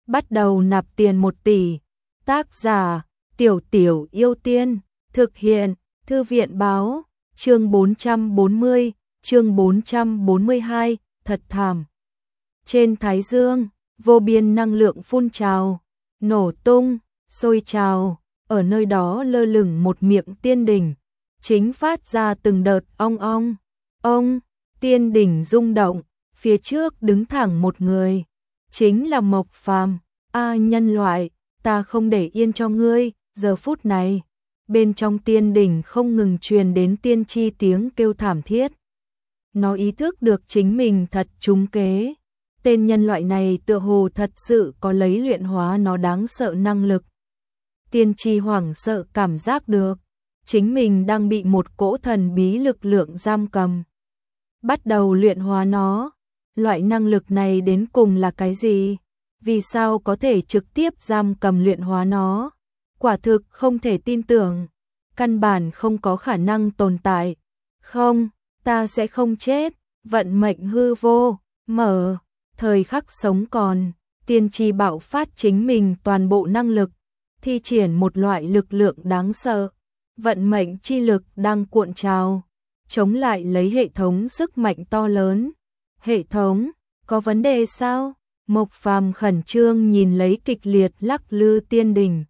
bắt đầu nạp tiền 1 tỷ. Tác giả: Tiểu Tiểu Yêu Tiên, thực hiện: Thư viện báo, chương 440, chương 442, thật thảm. Trên thái dương, vô biên năng lượng phun trào, nổ tung, sôi trào, ở nơi đó lơ lửng một miệng tiên đỉnh, chính phát ra từng đợt ong ong. Ông, tiên đỉnh rung động, phía trước đứng thẳng một người, chính là Mộc Phàm. A nhân loại, ta không để yên cho ngươi. Giờ phút này, bên trong tiên đỉnh không ngừng truyền đến tiên tri tiếng kêu thảm thiết. Nó ý thức được chính mình thật trúng kế. Tên nhân loại này tựa hồ thật sự có lấy luyện hóa nó đáng sợ năng lực. Tiên tri hoảng sợ cảm giác được, chính mình đang bị một cỗ thần bí lực lượng giam cầm. Bắt đầu luyện hóa nó. Loại năng lực này đến cùng là cái gì? Vì sao có thể trực tiếp giam cầm luyện hóa nó? Quả thực không thể tin tưởng. Căn bản không có khả năng tồn tại. Không, ta sẽ không chết. Vận mệnh hư vô, mở. Thời khắc sống còn, tiên tri bạo phát chính mình toàn bộ năng lực, thi triển một loại lực lượng đáng sợ. Vận mệnh chi lực đang cuộn trào, chống lại lấy hệ thống sức mạnh to lớn. Hệ thống, có vấn đề sao? Mộc Phàm khẩn trương nhìn lấy kịch liệt lắc lư tiên đỉnh.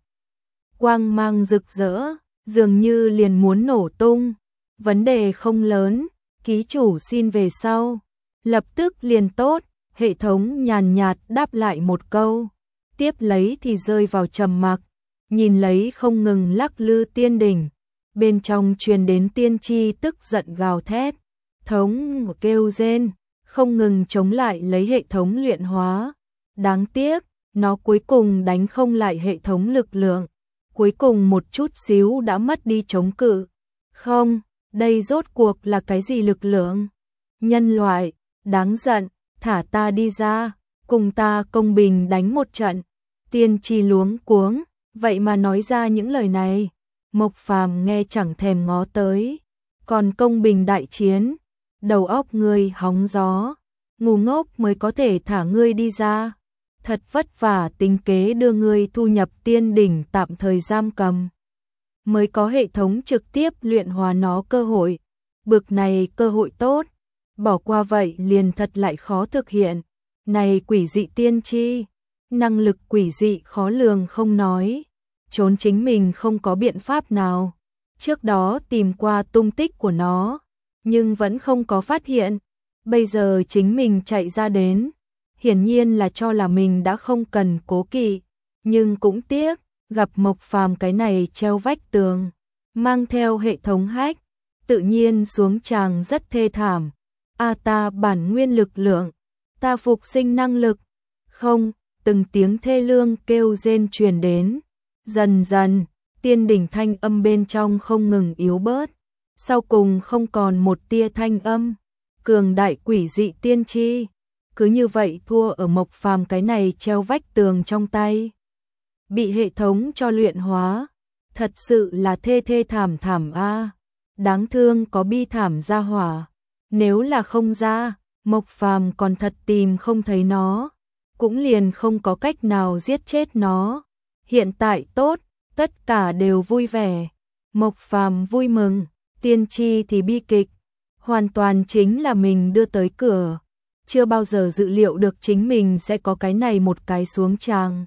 Quang mang rực rỡ, dường như liền muốn nổ tung. Vấn đề không lớn, ký chủ xin về sau. Lập tức liền tốt, hệ thống nhàn nhạt đáp lại một câu. Tiếp lấy thì rơi vào trầm mặc, nhìn lấy không ngừng lắc lư tiên đỉnh. Bên trong truyền đến tiên tri tức giận gào thét. Thống kêu rên, không ngừng chống lại lấy hệ thống luyện hóa. Đáng tiếc, nó cuối cùng đánh không lại hệ thống lực lượng. Cuối cùng một chút xíu đã mất đi chống cự. Không, đây rốt cuộc là cái gì lực lượng? Nhân loại, đáng giận, thả ta đi ra, cùng ta công bình đánh một trận. Tiên tri luống cuống, vậy mà nói ra những lời này. Mộc Phàm nghe chẳng thèm ngó tới. Còn công bình đại chiến, đầu óc ngươi hóng gió, ngu ngốc mới có thể thả ngươi đi ra. Thật vất vả tính kế đưa ngươi thu nhập tiên đỉnh tạm thời giam cầm, mới có hệ thống trực tiếp luyện hóa nó cơ hội. Bực này cơ hội tốt, bỏ qua vậy liền thật lại khó thực hiện. Này quỷ dị tiên tri, năng lực quỷ dị khó lường không nói, trốn chính mình không có biện pháp nào. Trước đó tìm qua tung tích của nó, nhưng vẫn không có phát hiện. Bây giờ chính mình chạy ra đến, hiển nhiên là cho là mình đã không cần cố kỵ, nhưng cũng tiếc, gặp Mộc Phàm cái này treo vách tường, mang theo hệ thống hack, tự nhiên xuống tràng rất thê thảm. A ta bản nguyên lực lượng, ta phục sinh năng lực. Không, từng tiếng thê lương kêu rên truyền đến. Dần dần, tiên đỉnh thanh âm bên trong không ngừng yếu bớt, sau cùng không còn một tia thanh âm. Cường đại quỷ dị tiên tri, cứ như vậy thua ở Mộc Phàm cái này treo vách tường trong tay. Bị hệ thống cho luyện hóa, thật sự là thê thê thảm thảm a. Đáng thương có bi thảm ra hỏa. Nếu là không ra, Mộc Phàm còn thật tìm không thấy nó, cũng liền không có cách nào giết chết nó. Hiện tại tốt, tất cả đều vui vẻ. Mộc Phàm vui mừng, tiên tri thì bi kịch, hoàn toàn chính là mình đưa tới cửa. Chưa bao giờ dự liệu được chính mình sẽ có cái này một cái xuống tràng.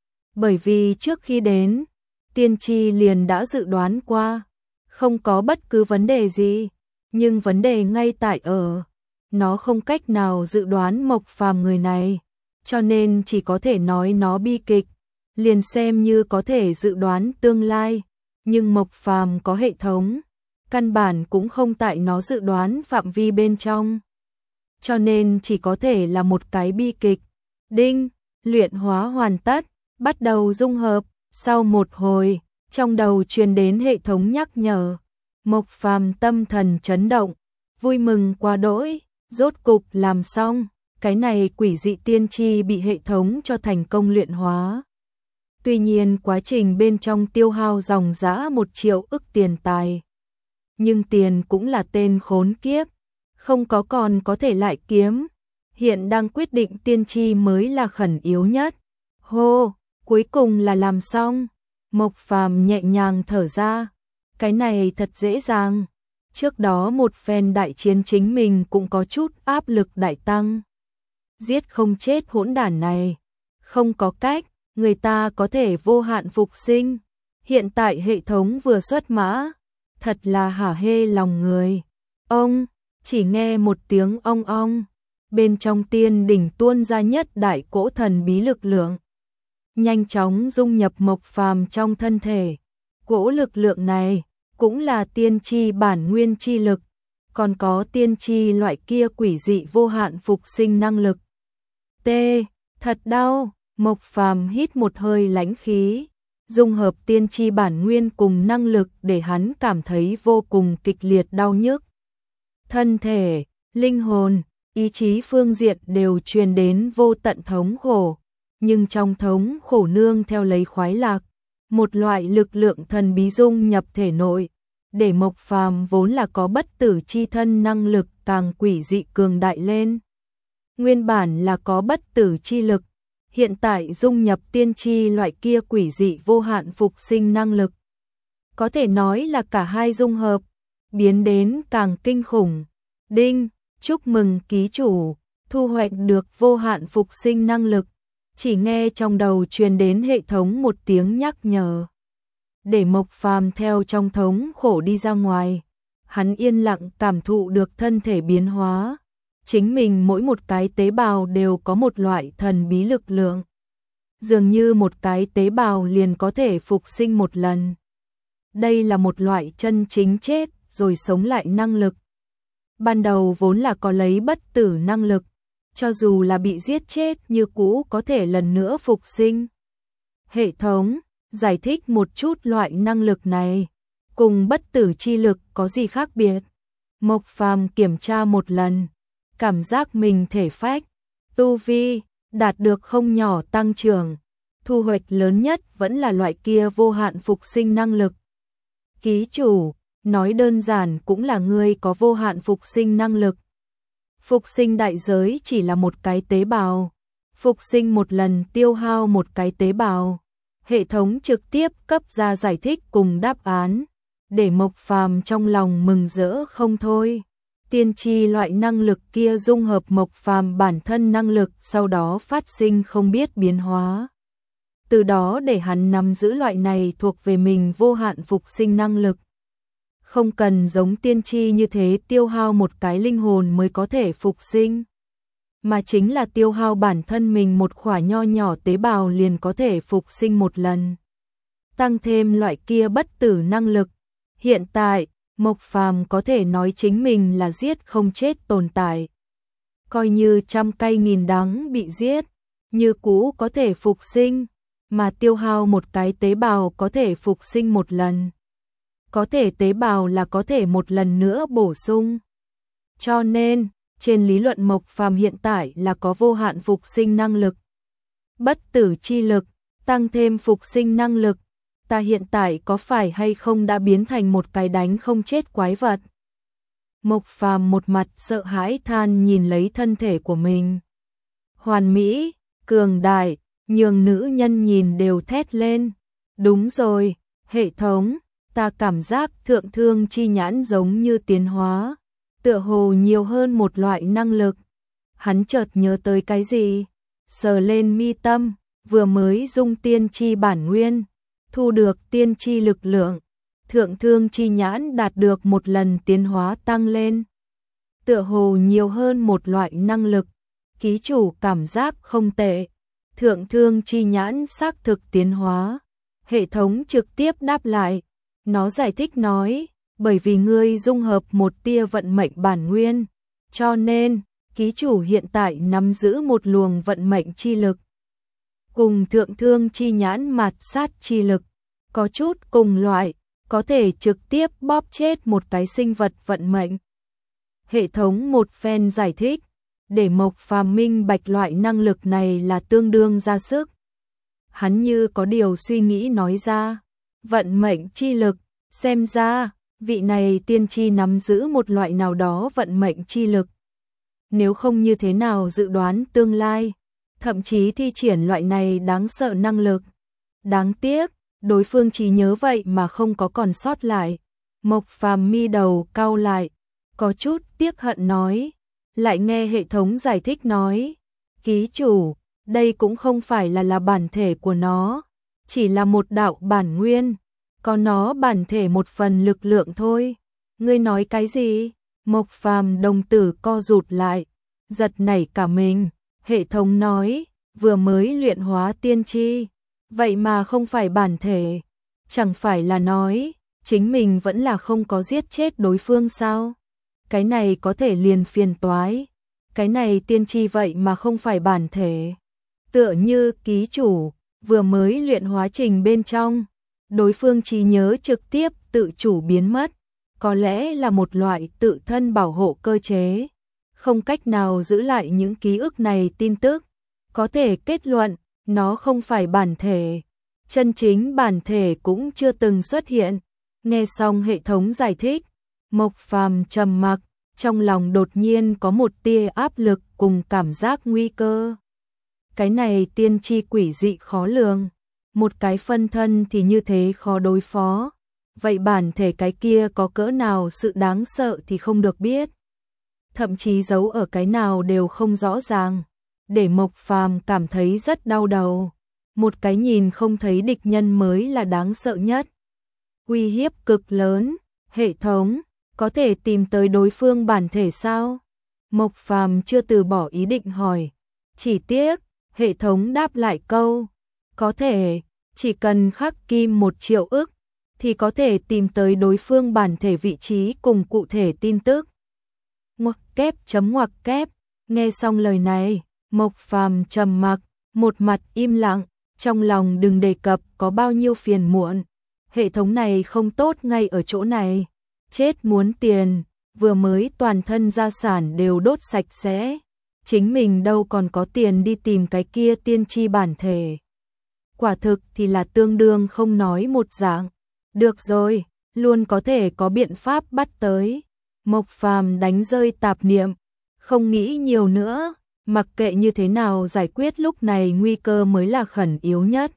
Bởi vì trước khi đến, tiên tri liền đã dự đoán qua, không có bất cứ vấn đề gì, nhưng vấn đề ngay tại ở, nó không cách nào dự đoán Mộc Phàm người này, cho nên chỉ có thể nói nó bi kịch, liền xem như có thể dự đoán tương lai, nhưng Mộc Phàm có hệ thống, căn bản cũng không tại nó dự đoán phạm vi bên trong. Cho nên chỉ có thể là một cái bi kịch. Đinh, luyện hóa hoàn tất, bắt đầu dung hợp. Sau một hồi, trong đầu truyền đến hệ thống nhắc nhở. Mộc Phàm tâm thần chấn động, vui mừng quá đỗi, rốt cục làm xong. Cái này quỷ dị tiên tri bị hệ thống cho thành công luyện hóa. Tuy nhiên quá trình bên trong tiêu hao dòng dã 1 triệu ức tiền tài. Nhưng tiền cũng là tên khốn kiếp, không có còn có thể lại kiếm. Hiện đang quyết định tiên tri mới là khẩn yếu nhất. Hô, cuối cùng là làm xong. Mộc Phàm nhẹ nhàng thở ra. Cái này thật dễ dàng. Trước đó một phen đại chiến chính mình cũng có chút áp lực đại tăng. Giết không chết hỗn đản này. Không có cách, người ta có thể vô hạn phục sinh. Hiện tại hệ thống vừa xuất mã. Thật là hả hê lòng người. Ông, chỉ nghe một tiếng ong ong. Bên trong tiên đỉnh tuôn ra nhất đại cỗ thần bí lực lượng. Nhanh chóng dung nhập Mộc Phàm trong thân thể. Cỗ lực lượng này cũng là tiên tri bản nguyên chi lực, còn có tiên tri loại kia quỷ dị vô hạn phục sinh năng lực. T, thật đau, Mộc Phàm hít một hơi lãnh khí, dung hợp tiên tri bản nguyên cùng năng lực để hắn cảm thấy vô cùng kịch liệt đau nhức. Thân thể, linh hồn, ý chí phương diện đều truyền đến vô tận thống khổ, nhưng trong thống khổ nương theo lấy khoái lạc, một loại lực lượng thần bí dung nhập thể nội, để Mộc Phàm vốn là có bất tử chi thân năng lực càng quỷ dị cường đại lên. Nguyên bản là có bất tử chi lực, hiện tại dung nhập tiên tri loại kia quỷ dị vô hạn phục sinh năng lực. Có thể nói là cả hai dung hợp, biến đến càng kinh khủng. Đinh, chúc mừng ký chủ, thu hoạch được vô hạn phục sinh năng lực. Chỉ nghe trong đầu truyền đến hệ thống một tiếng nhắc nhở. Để Mộc Phàm theo trong thống khổ đi ra ngoài, hắn yên lặng cảm thụ được thân thể biến hóa. Chính mình mỗi một cái tế bào đều có một loại thần bí lực lượng. Dường như một cái tế bào liền có thể phục sinh một lần. Đây là một loại chân chính chết rồi sống lại năng lực. Ban đầu vốn là có lấy bất tử năng lực, cho dù là bị giết chết như cũ có thể lần nữa phục sinh. Hệ thống giải thích một chút loại năng lực này, cùng bất tử chi lực có gì khác biệt? Mộc Phàm kiểm tra một lần, cảm giác mình thể phách, tu vi, đạt được không nhỏ tăng trưởng. Thu hoạch lớn nhất vẫn là loại kia vô hạn phục sinh năng lực. Ký chủ, nói đơn giản cũng là ngươi có vô hạn phục sinh năng lực. Phục sinh đại giới chỉ là một cái tế bào. Phục sinh một lần tiêu hao một cái tế bào. Hệ thống trực tiếp cấp ra giải thích cùng đáp án, để Mộc Phàm trong lòng mừng rỡ không thôi. Tiên tri loại năng lực kia dung hợp Mộc Phàm bản thân năng lực, sau đó phát sinh không biết biến hóa. Từ đó để hắn nắm giữ loại này thuộc về mình vô hạn phục sinh năng lực. Không cần giống tiên tri như thế tiêu hao một cái linh hồn mới có thể phục sinh, mà chính là tiêu hao bản thân mình một khỏa nho nhỏ tế bào liền có thể phục sinh một lần. Tăng thêm loại kia bất tử năng lực. Hiện tại, Mộc Phàm có thể nói chính mình là giết không chết tồn tại. Coi như trăm cây nghìn đắng bị giết, như cũ có thể phục sinh, mà tiêu hao một cái tế bào có thể phục sinh một lần. Có thể tế bào là có thể một lần nữa bổ sung. Cho nên, trên lý luận Mộc Phàm hiện tại là có vô hạn phục sinh năng lực. Bất tử chi lực, tăng thêm phục sinh năng lực. Ta hiện tại có phải hay không đã biến thành một cái đánh không chết quái vật? Mộc Phàm một mặt sợ hãi than nhìn lấy thân thể của mình. Hoàn mỹ, cường đại, nhường nữ nhân nhìn đều thét lên. Đúng rồi, hệ thống, ta cảm giác thượng thương chi nhãn giống như tiến hóa, tựa hồ nhiều hơn một loại năng lực. Hắn chợt nhớ tới cái gì, sờ lên mi tâm, vừa mới dung tiên chi bản nguyên, thu được tiên chi lực lượng, thượng thương chi nhãn đạt được một lần tiến hóa tăng lên. Tựa hồ nhiều hơn một loại năng lực, ký chủ cảm giác không tệ. Thượng thương chi nhãn xác thực tiến hóa. Hệ thống trực tiếp đáp lại. Nó giải thích nói, bởi vì ngươi dung hợp một tia vận mệnh bản nguyên, cho nên, ký chủ hiện tại nắm giữ một luồng vận mệnh chi lực. Cùng thượng thương chi nhãn mạt sát chi lực, có chút cùng loại, có thể trực tiếp bóp chết một cái sinh vật vận mệnh. Hệ thống một phen giải thích, để Mộc Phàm minh bạch loại năng lực này là tương đương ra sức. Hắn như có điều suy nghĩ nói ra, vận mệnh chi lực, xem ra, vị này tiên tri nắm giữ một loại nào đó vận mệnh chi lực. Nếu không như thế nào dự đoán tương lai, thậm chí thi triển loại này đáng sợ năng lực. Đáng tiếc, đối phương trí nhớ vậy mà không có còn sót lại. Mộc Phàm mi đầu cau lại, có chút tiếc hận nói, lại nghe hệ thống giải thích nói, ký chủ, đây cũng không phải là bản thể của nó, chỉ là một đạo bản nguyên, có nó bản thể một phần lực lượng thôi. Ngươi nói cái gì? Mộc Phàm đồng tử co rụt lại, giật nảy cả mình. Hệ thống nói, vừa mới luyện hóa tiên tri, vậy mà không phải bản thể, chẳng phải là nói, chính mình vẫn là không có giết chết đối phương sao? Cái này có thể liền phiền toái, cái này tiên tri vậy mà không phải bản thể. Tựa như ký chủ, vừa mới luyện hóa trình bên trong, đối phương trí nhớ trực tiếp tự chủ biến mất, có lẽ là một loại tự thân bảo hộ cơ chế, không cách nào giữ lại những ký ức này tin tức, có thể kết luận, nó không phải bản thể, chân chính bản thể cũng chưa từng xuất hiện. Nghe xong hệ thống giải thích, Mộc Phàm trầm mặc, trong lòng đột nhiên có một tia áp lực cùng cảm giác nguy cơ. Cái này tiên tri quỷ dị khó lường, một cái phân thân thì như thế khó đối phó, vậy bản thể cái kia có cỡ nào sự đáng sợ thì không được biết, thậm chí giấu ở cái nào đều không rõ ràng, để Mộc Phàm cảm thấy rất đau đầu. Một cái nhìn không thấy địch nhân mới là đáng sợ nhất. Uy hiếp cực lớn, hệ thống, có thể tìm tới đối phương bản thể sao? Mộc Phàm chưa từ bỏ ý định hỏi, chỉ tiếc, hệ thống đáp lại câu, có thể, chỉ cần khắc kim 1 triệu ức, thì có thể tìm tới đối phương bản thể vị trí cùng cụ thể tin tức. Ngoặc kép, nghe xong lời này, Mộc Phàm trầm mặc, một mặt im lặng, trong lòng đừng đề cập có bao nhiêu phiền muộn. Hệ thống này không tốt ngay ở chỗ này, chết muốn tiền, vừa mới toàn thân gia sản đều đốt sạch sẽ, chính mình đâu còn có tiền đi tìm cái kia tiên tri bản thể. Quả thực thì là tương đương không nói một dạng. Được rồi, luôn có thể có biện pháp bắt tới. Mộc Phàm đánh rơi tạp niệm, không nghĩ nhiều nữa, mặc kệ như thế nào giải quyết lúc này nguy cơ mới là khẩn yếu nhất.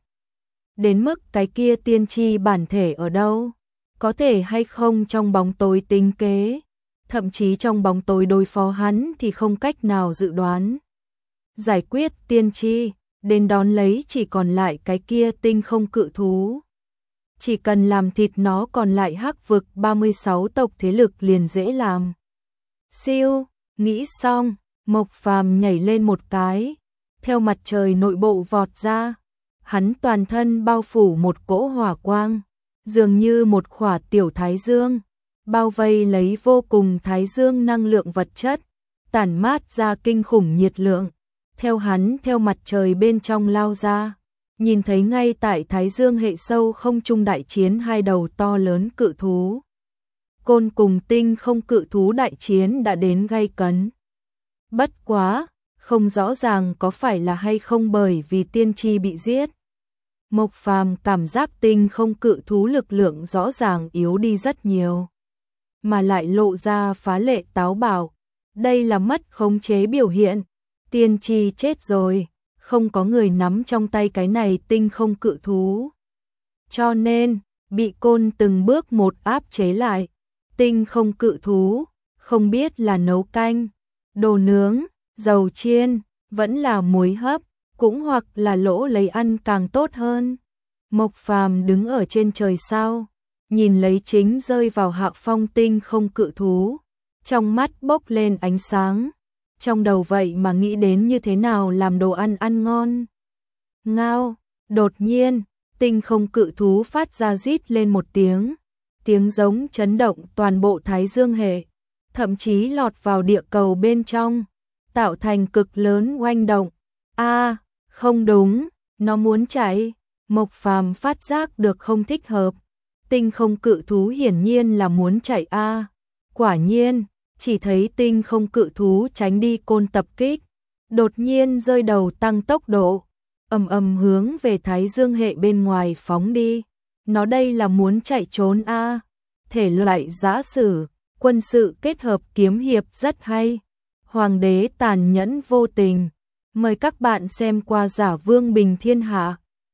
Đến mức cái kia tiên tri bản thể ở đâu, có thể hay không trong bóng tối tính kế, thậm chí trong bóng tối đối phó hắn thì không cách nào dự đoán. Giải quyết tiên tri, đến đón lấy chỉ còn lại cái kia tinh không cự thú. Chỉ cần làm thịt nó còn lại Hắc vực 36 tộc thế lực liền dễ làm. Siêu, nghĩ xong, Mộc Phàm nhảy lên một cái, theo mặt trời nội bộ vọt ra, hắn toàn thân bao phủ một cỗ hỏa quang, dường như một khỏa tiểu thái dương, bao vây lấy vô cùng thái dương năng lượng vật chất, tản mát ra kinh khủng nhiệt lượng, theo hắn theo mặt trời bên trong lao ra. Nhìn thấy ngay tại Thái Dương hệ sâu không trung đại chiến hai đầu to lớn cự thú. Côn cùng tinh không cự thú đại chiến đã đến gay cấn. Bất quá, không rõ ràng có phải là hay không bởi vì tiên tri bị giết. Mộc Phàm cảm giác tinh không cự thú lực lượng rõ ràng yếu đi rất nhiều. Mà lại lộ ra phá lệ táo bạo. Đây là mất khống chế biểu hiện. Tiên tri chết rồi. Không có người nắm trong tay cái này tinh không cự thú. Cho nên, bị côn từng bước một áp chế lại. Tinh không cự thú, không biết là nấu canh, đồ nướng, dầu chiên, vẫn là muối hấp, cũng hoặc là lỗ lấy ăn càng tốt hơn. Mộc Phàm đứng ở trên trời sao, nhìn lấy chính rơi vào hạ phong tinh không cự thú, trong mắt bốc lên ánh sáng. Trong đầu vậy mà nghĩ đến như thế nào làm đồ ăn ăn ngon. Ngao, đột nhiên, tinh không cự thú phát ra rít lên một tiếng. Tiếng giống chấn động toàn bộ Thái Dương hệ, thậm chí lọt vào địa cầu bên trong, tạo thành cực lớn oanh động. Không đúng, nó muốn chạy. Mộc Phàm phát giác được không thích hợp. Tinh không cự thú hiển nhiên là muốn chạy Quả nhiên, chỉ thấy tinh không cự thú tránh đi côn tập kích, đột nhiên rơi đầu tăng tốc độ, ầm ầm hướng về Thái Dương hệ bên ngoài phóng đi. Nó đây là muốn chạy trốn Thể loại giã sử, quân sự kết hợp kiếm hiệp rất hay. Hoàng đế tàn nhẫn vô tình, Mời các bạn xem qua Giả Vương Bình Thiên Hạ.